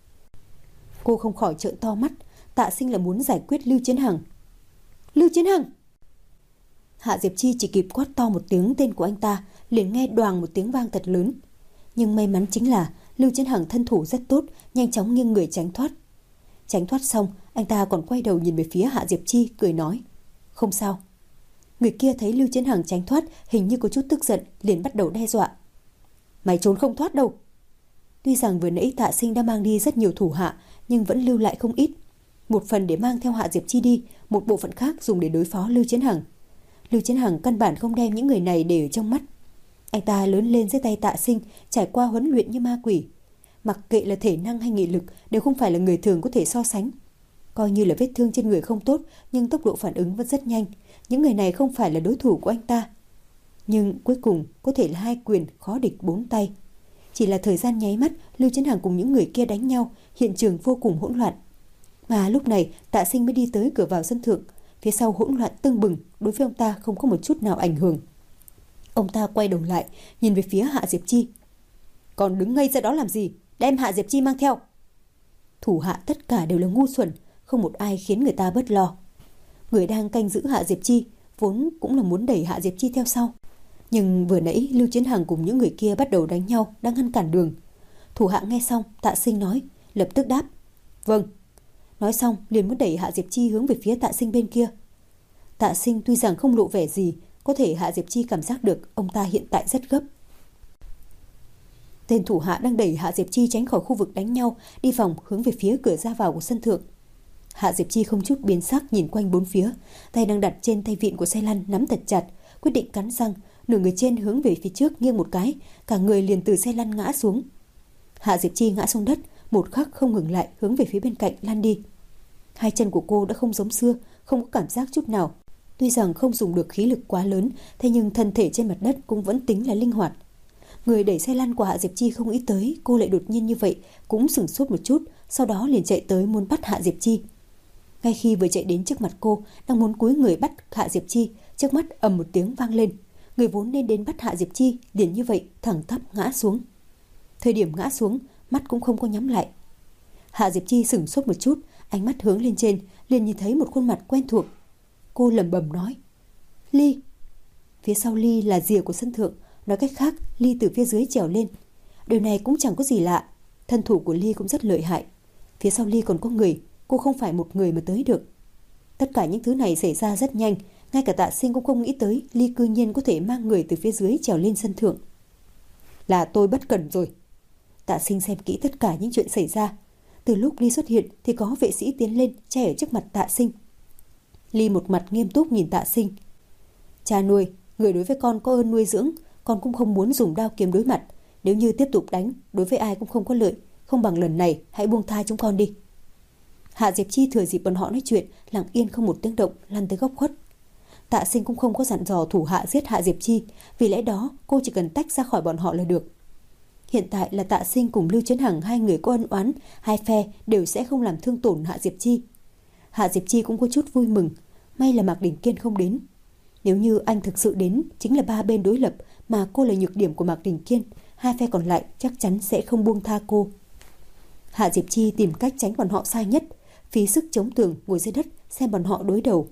Cô không khỏi trợn to mắt, Tạ Sinh là muốn giải quyết Lưu Chiến Hằng. Lưu Chiến Hằng! Hạ Diệp Chi chỉ kịp quát to một tiếng tên của anh ta, liền nghe đoàng một tiếng vang thật lớn. Nhưng may mắn chính là Lưu Chiến Hằng thân thủ rất tốt, nhanh chóng nghiêng người tránh thoát. Tránh thoát xong, anh ta còn quay đầu nhìn về phía Hạ Diệp Chi, cười nói: không sao. Người kia thấy Lưu Chiến Hằng tránh thoát, hình như có chút tức giận, liền bắt đầu đe dọa: mày trốn không thoát đâu. Tuy rằng vừa nãy Tạ Sinh đã mang đi rất nhiều thủ hạ, nhưng vẫn lưu lại không ít. Một phần để mang theo Hạ Diệp Chi đi, một bộ phận khác dùng để đối phó Lưu Chiến Hằng. Lưu Chiến Hằng căn bản không đem những người này để ở trong mắt. Anh ta lớn lên dưới tay Tạ Sinh, trải qua huấn luyện như ma quỷ. Mặc kệ là thể năng hay nghị lực, đều không phải là người thường có thể so sánh. Coi như là vết thương trên người không tốt, nhưng tốc độ phản ứng vẫn rất nhanh. Những người này không phải là đối thủ của anh ta. Nhưng cuối cùng có thể là hai quyền khó địch bốn tay. Chỉ là thời gian nháy mắt, Lưu Chiến Hằng cùng những người kia đánh nhau, hiện trường vô cùng hỗn loạn. Mà lúc này Tạ Sinh mới đi tới cửa vào sân thượng, phía sau hỗn loạn tưng bừng, đối với ông ta không có một chút nào ảnh hưởng. Ông ta quay đầu lại, nhìn về phía Hạ Diệp Chi. Còn đứng ngây ra đó làm gì? Đem Hạ Diệp Chi mang theo. Thủ hạ tất cả đều là ngu xuẩn, không một ai khiến người ta bớt lo. Người đang canh giữ Hạ Diệp Chi vốn cũng là muốn đẩy Hạ Diệp Chi theo sau. Nhưng vừa nãy Lưu Chiến Hằng cùng những người kia bắt đầu đánh nhau, đang ngăn cản đường. Thủ hạ nghe xong, Tạ Sinh nói, lập tức đáp, vâng. Nói xong liền muốn đẩy Hạ Diệp Chi hướng về phía Tạ Sinh bên kia. Tạ Sinh tuy rằng không lộ vẻ gì, có thể Hạ Diệp Chi cảm giác được ông ta hiện tại rất gấp. Tên thủ hạ đang đẩy Hạ Diệp Chi tránh khỏi khu vực đánh nhau, đi vòng hướng về phía cửa ra vào của sân thượng. Hạ Diệp Chi không chút biến sắc nhìn quanh bốn phía, tay đang đặt trên tay vịn của xe lăn nắm thật chặt, quyết định cắn răng, nửa người trên hướng về phía trước nghiêng một cái, cả người liền từ xe lăn ngã xuống. Hạ Diệp Chi ngã xuống đất, một khắc không ngừng lại hướng về phía bên cạnh lăn đi. Hai chân của cô đã không giống xưa, không có cảm giác chút nào. Tuy rằng không dùng được khí lực quá lớn, thế nhưng thân thể trên mặt đất cũng vẫn tính là linh hoạt. Người đẩy xe lăn của Hạ Diệp Chi không nghĩ tới cô lại đột nhiên như vậy, cũng sửng sốt một chút, sau đó liền chạy tới muốn bắt Hạ Diệp Chi. Ngay khi vừa chạy đến trước mặt cô, đang muốn cúi người bắt Hạ Diệp Chi, trước mắt ầm một tiếng vang lên. Người vốn nên đến bắt Hạ Diệp Chi liền như vậy thẳng tắp ngã xuống. Thời điểm ngã xuống, mắt cũng không có nhắm lại. Hạ Diệp Chi sửng sốt một chút, ánh mắt hướng lên trên, liền nhìn thấy một khuôn mặt quen thuộc. Cô lẩm bẩm nói, Ly. Phía sau Ly là rìa của sân thượng, nói cách khác Ly từ phía dưới trèo lên. Điều này cũng chẳng có gì lạ, thân thủ của Ly cũng rất lợi hại. Phía sau Ly còn có người, cô không phải một người mà tới được. Tất cả những thứ này xảy ra rất nhanh, ngay cả Tạ Sinh cũng không nghĩ tới Ly cư nhiên có thể mang người từ phía dưới trèo lên sân thượng. Là tôi bất cẩn rồi. Tạ Sinh xem kỹ tất cả những chuyện xảy ra. Từ lúc Ly xuất hiện thì có vệ sĩ tiến lên che ở trước mặt Tạ Sinh. Ly một mặt nghiêm túc nhìn Tạ Sinh. Cha nuôi, người đối với con có ơn nuôi dưỡng, con cũng không muốn dùng đao kiếm đối mặt. Nếu như tiếp tục đánh, đối với ai cũng không có lợi, không bằng lần này hãy buông tha chúng con đi. Hạ Diệp Chi thừa dịp bọn họ nói chuyện, lặng yên không một tiếng động lăn tới góc khuất. Tạ Sinh cũng không có dặn dò thủ hạ giết Hạ Diệp Chi, vì lẽ đó cô chỉ cần tách ra khỏi bọn họ là được. Hiện tại là Tạ Sinh cùng Lưu Chiến Hằng hai người có ân oán, hai phe đều sẽ không làm thương tổn Hạ Diệp Chi. Hạ Diệp Chi cũng có chút vui mừng, may là Mạc Đình Kiên không đến. Nếu như anh thực sự đến, chính là ba bên đối lập, mà cô là nhược điểm của Mạc Đình Kiên, hai phe còn lại chắc chắn sẽ không buông tha cô. Hạ Diệp Chi tìm cách tránh bọn họ sai nhất, phí sức chống tường ngồi dưới đất xem bọn họ đối đầu.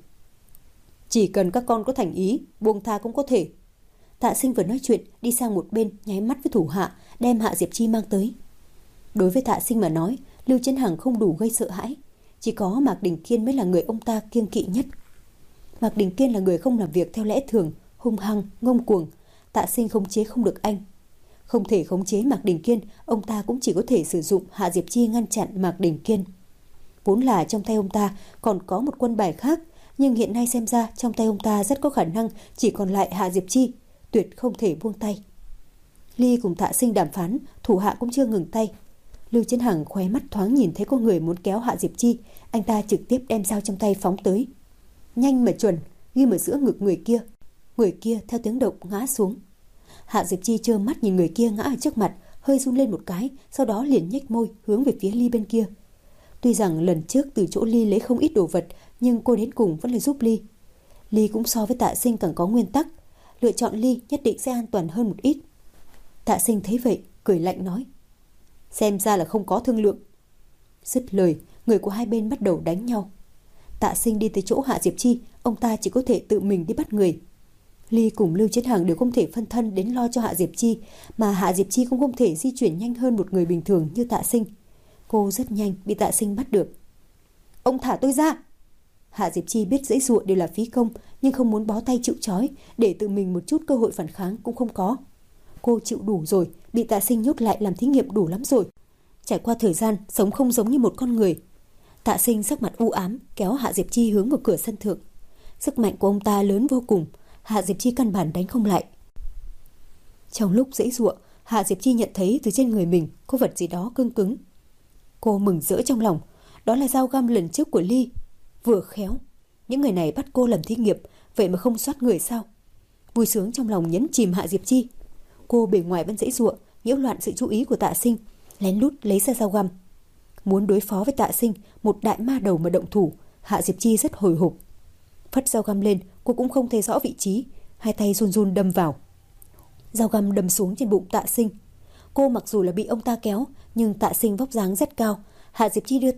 Chỉ cần các con có thành ý, buông tha cũng có thể. Tạ Sinh vừa nói chuyện, đi sang một bên nháy mắt với thủ hạ, đem Hạ Diệp Chi mang tới. Đối với Tạ Sinh mà nói, Lưu Chiến Hằng không đủ gây sợ hãi, chỉ có Mạc Đình Kiên mới là người ông ta kiêng kỵ nhất. Mạc Đình Kiên là người không làm việc theo lẽ thường, hung hăng, ngông cuồng. Tạ Sinh khống chế không được anh. Không thể khống chế Mạc Đình Kiên, ông ta cũng chỉ có thể sử dụng Hạ Diệp Chi ngăn chặn Mạc Đình Kiên. Vốn là trong tay ông ta còn có một quân bài khác, nhưng hiện nay xem ra trong tay ông ta rất có khả năng chỉ còn lại Hạ Diệp Chi, tuyệt không thể buông tay. Ly cùng Tạ Sinh đàm phán, thủ hạ cũng chưa ngừng tay. Lưu Chiến Hằng khóe mắt thoáng nhìn thấy có người muốn kéo Hạ Diệp Chi, anh ta trực tiếp đem dao trong tay phóng tới. Nhanh mà chuẩn, ghim ở giữa ngực người kia. Người kia theo tiếng động ngã xuống. Hạ Diệp Chi trơ mắt nhìn người kia ngã ở trước mặt, hơi run lên một cái, sau đó liền nhếch môi hướng về phía Ly bên kia. Tuy rằng lần trước từ chỗ Ly lấy không ít đồ vật, nhưng cô đến cùng vẫn là giúp Ly. Ly cũng so với Tạ Sinh càng có nguyên tắc, lựa chọn Ly nhất định sẽ an toàn hơn một ít. Tạ Sinh thấy vậy, cười lạnh nói, xem ra là không có thương lượng. Dứt lời, người của hai bên bắt đầu đánh nhau. Tạ Sinh đi tới chỗ Hạ Diệp Chi, ông ta chỉ có thể tự mình đi bắt người. Ly cùng Lưu Chiến Hằng đều không thể phân thân đến lo cho Hạ Diệp Chi, mà Hạ Diệp Chi cũng không thể di chuyển nhanh hơn một người bình thường như Tạ Sinh. Cô rất nhanh bị Tạ Sinh bắt được. Ông thả tôi ra! Hạ Diệp Chi biết giãy giụa đều là phí công, nhưng không muốn bó tay chịu trói, để tự mình một chút cơ hội phản kháng cũng không có. Cô chịu đủ rồi, bị Tạ Sinh nhốt lại làm thí nghiệm đủ lắm rồi. Trải qua thời gian, sống không giống như một con người. Tạ Sinh sắc mặt u ám, kéo Hạ Diệp Chi hướng vào cửa sân thượng. Sức mạnh của ông ta lớn vô cùng, Hạ Diệp Chi căn bản đánh không lại. Trong lúc giãy giụa, Hạ Diệp Chi nhận thấy từ trên người mình có vật gì đó cứng cứng. Cô mừng rỡ trong lòng, đó là dao găm lần trước của Ly. Vừa khéo, những người này bắt cô làm thí nghiệm, vậy mà không soát người sao? Vui sướng trong lòng nhấn chìm Hạ Diệp Chi. Cô bề ngoài vẫn giãy giụa, nhiễu loạn sự chú ý của Tạ Sinh, lén lút lấy ra dao găm. Muốn đối phó với Tạ Sinh, một đại ma đầu mà động thủ, Hạ Diệp Chi rất hồi hộp. Phất dao găm lên, cô cũng không thấy rõ vị trí, hai tay run run đâm vào. Dao găm đâm xuống trên bụng Tạ Sinh. Cô mặc dù là bị ông ta kéo, nhưng Tạ Sinh vóc dáng rất cao. Hạ Diệp Chi đưa tay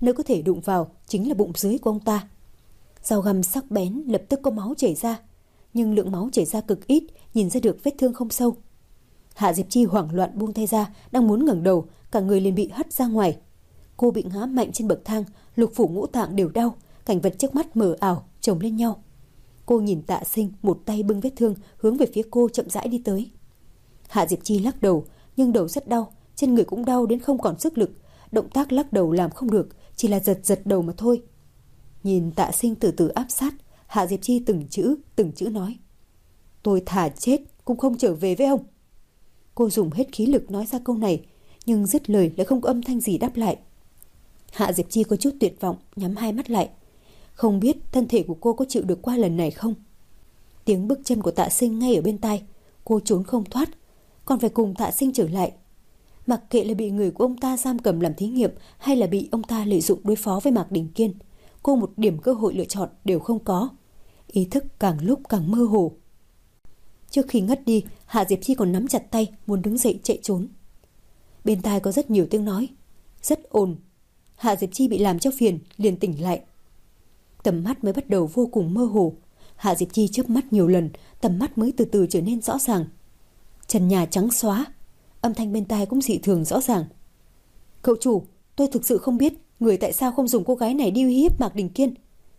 nơi có thể đụng vào chính là bụng dưới của ông ta. Dao găm sắc bén lập tức có máu chảy ra, nhưng lượng máu chảy ra cực ít, nhìn ra được vết thương không sâu. Hạ Diệp Chi hoảng loạn buông tay ra, đang muốn ngẩng đầu, cả người liền bị hất ra ngoài. Cô bị ngã mạnh trên bậc thang, lục phủ ngũ tạng đều đau, cảnh vật trước mắt mờ ảo chồng lên nhau. Cô nhìn Tạ Sinh một tay bưng vết thương hướng về phía cô chậm rãi đi tới. Hạ Diệp Chi lắc đầu, nhưng đầu rất đau, trên người cũng đau đến không còn sức lực, động tác lắc đầu làm không được, chỉ là giật đầu mà thôi. Nhìn Tạ Sinh từ từ áp sát, Hạ Diệp Chi từng chữ nói: "Tôi thà chết cũng không trở về với ông." Cô dùng hết khí lực nói ra câu này, nhưng dứt lời lại không có âm thanh gì đáp lại. Hạ Diệp Chi có chút tuyệt vọng, nhắm hai mắt lại. Không biết thân thể của cô có chịu được qua lần này không? Tiếng bước chân của Tạ Sinh ngay ở bên tai, cô trốn không thoát, còn phải cùng Tạ Sinh trở lại. Mặc kệ là bị người của ông ta giam cầm làm thí nghiệm hay là bị ông ta lợi dụng đối phó với Mạc Đình Kiên, cô một điểm cơ hội lựa chọn đều không có. Ý thức càng lúc càng mơ hồ. Trước khi ngất đi, Hạ Diệp Chi còn nắm chặt tay, muốn đứng dậy chạy trốn. Bên tai có rất nhiều tiếng nói, rất ồn. Hạ Diệp Chi bị làm cho phiền, liền tỉnh lại. Tầm mắt mới bắt đầu vô cùng mơ hồ. Hạ Diệp Chi chớp mắt nhiều lần, tầm mắt mới từ từ trở nên rõ ràng. Trần nhà trắng xóa, âm thanh bên tai cũng dị thường rõ ràng. "Cậu chủ, tôi thực sự không biết người tại sao không dùng cô gái này đi uy hiếp Mạc Đình Kiên.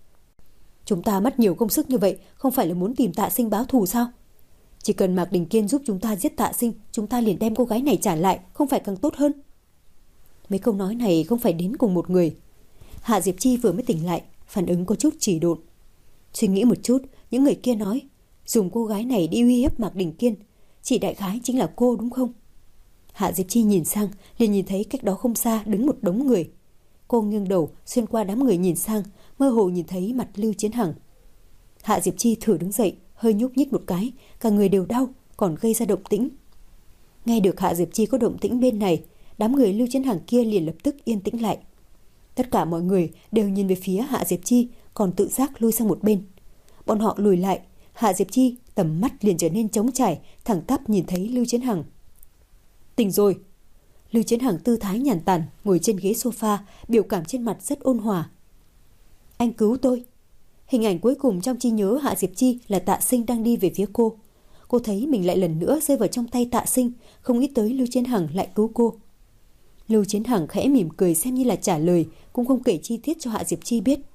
Chúng ta mất nhiều công sức như vậy, không phải là muốn tìm Tạ Sinh báo thù sao? Chỉ cần Mạc Đình Kiên giúp chúng ta giết Tạ Sinh, chúng ta liền đem cô gái này trả lại, không phải càng tốt hơn?" Mấy câu nói này không phải đến cùng một người. Hạ Diệp Chi vừa mới tỉnh lại, phản ứng có chút chỉ độn. Suy nghĩ một chút, những người kia nói dùng cô gái này đi uy hiếp Mạc Đình Kiên, chỉ đại khái chính là cô đúng không? Hạ Diệp Chi nhìn sang, liền nhìn thấy cách đó không xa đứng một đống người. Cô nghiêng đầu xuyên qua đám người nhìn sang, mơ hồ nhìn thấy mặt Lưu Chiến Hằng. Hạ Diệp Chi thử đứng dậy, hơi nhúc nhích một cái, cả người đều đau, còn gây ra động tĩnh. Nghe được Hạ Diệp Chi có động tĩnh bên này, đám người Lưu Chiến Hằng kia liền lập tức yên tĩnh lại. Tất cả mọi người đều nhìn về phía Hạ Diệp Chi, còn tự giác lui sang một bên. Bọn họ lùi lại, Hạ Diệp Chi tầm mắt liền trở nên trống trải, thẳng tắp nhìn thấy Lưu Chiến Hằng. "Tỉnh rồi." Lưu Chiến Hằng tư thái nhàn tản ngồi trên ghế sofa, biểu cảm trên mặt rất ôn hòa. "Anh cứu tôi." Hình ảnh cuối cùng trong trí nhớ Hạ Diệp Chi là Tạ Sinh đang đi về phía cô. Cô thấy mình lại lần nữa rơi vào trong tay Tạ Sinh, không nghĩ tới Lưu Chiến Hằng lại cứu cô. Lưu Chiến Hằng khẽ mỉm cười xem như là trả lời, cũng không kể chi tiết cho Hạ Diệp Chi biết.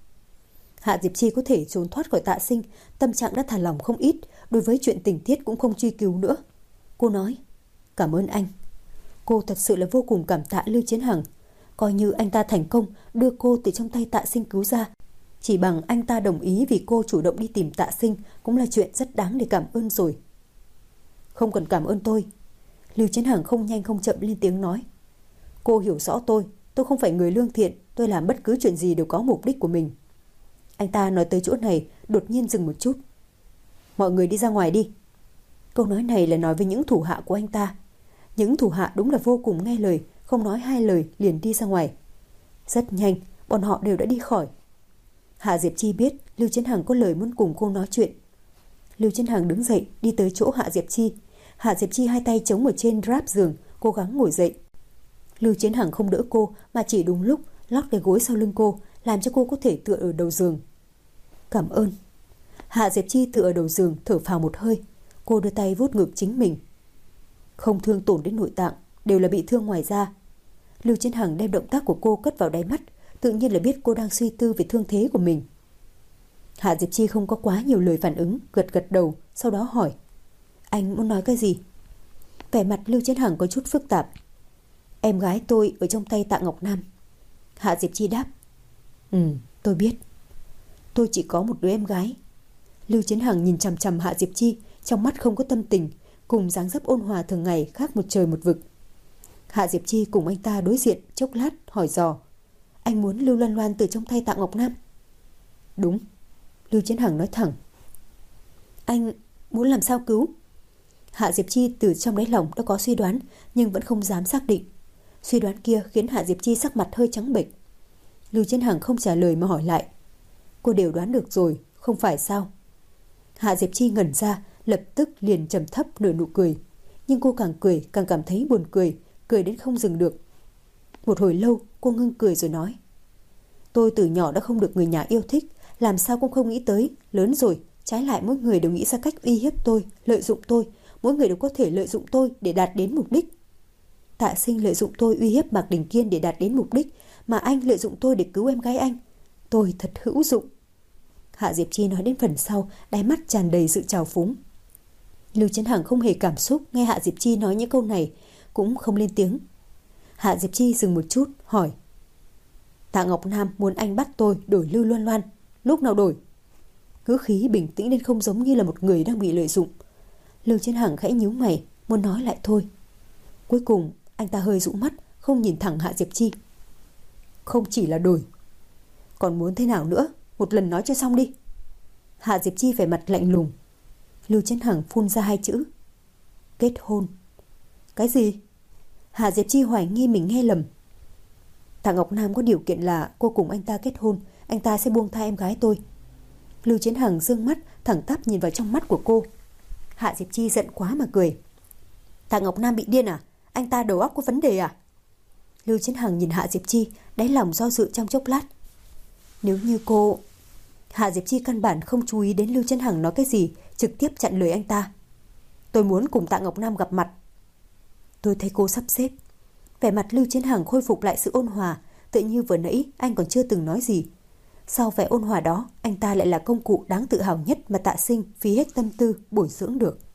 Hạ Diệp Chi có thể trốn thoát khỏi Tạ Sinh, tâm trạng đã thả lỏng không ít, đối với chuyện tình tiết cũng không truy cứu nữa. Cô nói: "Cảm ơn anh." Cô thật sự là vô cùng cảm tạ Lưu Chiến Hằng. Coi như anh ta thành công đưa cô từ trong tay Tạ Sinh cứu ra, chỉ bằng anh ta đồng ý vì cô chủ động đi tìm Tạ Sinh cũng là chuyện rất đáng để cảm ơn rồi. "Không cần cảm ơn tôi." Lưu Chiến Hằng không nhanh không chậm lên tiếng nói. "Cô hiểu rõ tôi không phải người lương thiện, tôi làm bất cứ chuyện gì đều có mục đích của mình." Anh ta nói tới chỗ này, đột nhiên dừng một chút. "Mọi người đi ra ngoài đi." Câu nói này là nói với những thủ hạ của anh ta. Những thủ hạ đúng là vô cùng nghe lời, không nói hai lời liền đi ra ngoài. Rất nhanh, bọn họ đều đã đi khỏi. Hạ Diệp Chi biết Lưu Chiến Hằng có lời muốn cùng cô nói chuyện. Lưu Chiến Hằng đứng dậy đi tới chỗ Hạ Diệp Chi. Hạ Diệp Chi hai tay chống ở trên drap giường, cố gắng ngồi dậy. Lưu Chiến Hằng không đỡ cô mà chỉ đúng lúc lót cái gối sau lưng cô, làm cho cô có thể tựa ở đầu giường. "Cảm ơn." Hạ Diệp Chi tựa ở đầu giường thở phào một hơi. Cô đưa tay vuốt ngực chính mình. Không thương tổn đến nội tạng, đều là bị thương ngoài da. Lưu Chiến Hằng đem động tác của cô cất vào đáy mắt, tự nhiên là biết cô đang suy tư về thương thế của mình. Hạ Diệp Chi không có quá nhiều lời phản ứng, gật gật đầu, sau đó hỏi: "Anh muốn nói cái gì?" Vẻ mặt Lưu Chiến Hằng có chút phức tạp. "Em gái tôi ở trong tay Tạ Ngọc Nam." Hạ Diệp Chi đáp: Tôi biết. Tôi chỉ có một đứa em gái." Lưu Chiến Hằng nhìn chằm chằm Hạ Diệp Chi, trong mắt không có tâm tình, cùng dáng dấp ôn hòa thường ngày khác một trời một vực. Hạ Diệp Chi cùng anh ta đối diện chốc lát, hỏi dò: "Anh muốn Lưu Loan Loan từ trong tay Tạ Ngọc Nam?" "Đúng." Lưu Chiến Hằng nói thẳng. "Anh muốn làm sao cứu?" Hạ Diệp Chi từ trong đáy lòng đã có suy đoán, nhưng vẫn không dám xác định. Suy đoán kia khiến Hạ Diệp Chi sắc mặt hơi trắng bệch. Lưu Chiến Hằng không trả lời mà hỏi lại: "Cô đều đoán được rồi, không phải sao?" Hạ Diệp Chi ngẩn ra, lập tức liền trầm thấp nở nụ cười. Nhưng cô càng cười càng cảm thấy buồn cười, cười đến không dừng được. Một hồi lâu cô ngưng cười rồi nói: Tôi từ nhỏ đã không được người nhà yêu thích, làm sao cũng không nghĩ tới, lớn rồi, trái lại mỗi người đều nghĩ ra cách uy hiếp tôi, lợi dụng tôi, mỗi người đều có thể lợi dụng tôi để đạt đến mục đích. Tạ Sinh lợi dụng tôi uy hiếp Mạc Đình Kiên để đạt đến mục đích, mà anh lợi dụng tôi để cứu em gái anh. Tôi thật hữu dụng. Hạ Diệp Chi nói đến phần sau, đáy mắt tràn đầy sự trào phúng. Lưu Chấn Hằng không hề cảm xúc nghe Hạ Diệp Chi nói những câu này, cũng không lên tiếng. Hạ Diệp Chi dừng một chút, hỏi. Tạ Ngọc Nam muốn anh bắt tôi đổi Lưu Loan Loan, lúc nào đổi? Ngữ khí bình tĩnh đến không giống như là một người đang bị lợi dụng. Lưu Chấn Hằng khẽ nhíu mày, muốn nói lại thôi. Cuối cùng anh ta hơi dụi mắt, không nhìn thẳng Hạ Diệp Chi. Không chỉ là đổi, còn muốn thế nào nữa? Một lần nói cho xong đi. Hạ Diệp Chi vẻ mặt lạnh lùng. Lưu Chấn Hằng phun ra 2 chữ. Kết hôn. Cái gì? Hạ Diệp Chi hoài nghi mình nghe lầm. Tạ Ngọc Nam có điều kiện là cô cùng anh ta kết hôn, anh ta sẽ buông tha em gái tôi. Lưu Chấn Hằng dương mắt thẳng tắp nhìn vào trong mắt của cô. Hạ Diệp Chi giận quá mà cười. Tạ Ngọc Nam bị điên à? Anh ta đầu óc có vấn đề à? Lưu Chấn Hằng nhìn Hạ Diệp Chi, đáy lòng do dự trong chốc lát. Nếu như cô... Hạ Diệp Chi căn bản không chú ý đến Lưu Chấn Hằng nói cái gì, trực tiếp chặn lời anh ta. Tôi muốn cùng Tạ Ngọc Nam gặp mặt. Tôi thấy cô sắp xếp. Vẻ mặt Lưu Chấn Hằng khôi phục lại sự ôn hòa, tự như vừa nãy anh còn chưa từng nói gì. Sau vẻ ôn hòa đó, anh ta lại là công cụ đáng tự hào nhất mà Tạ Sinh phí hết tâm tư bồi dưỡng được.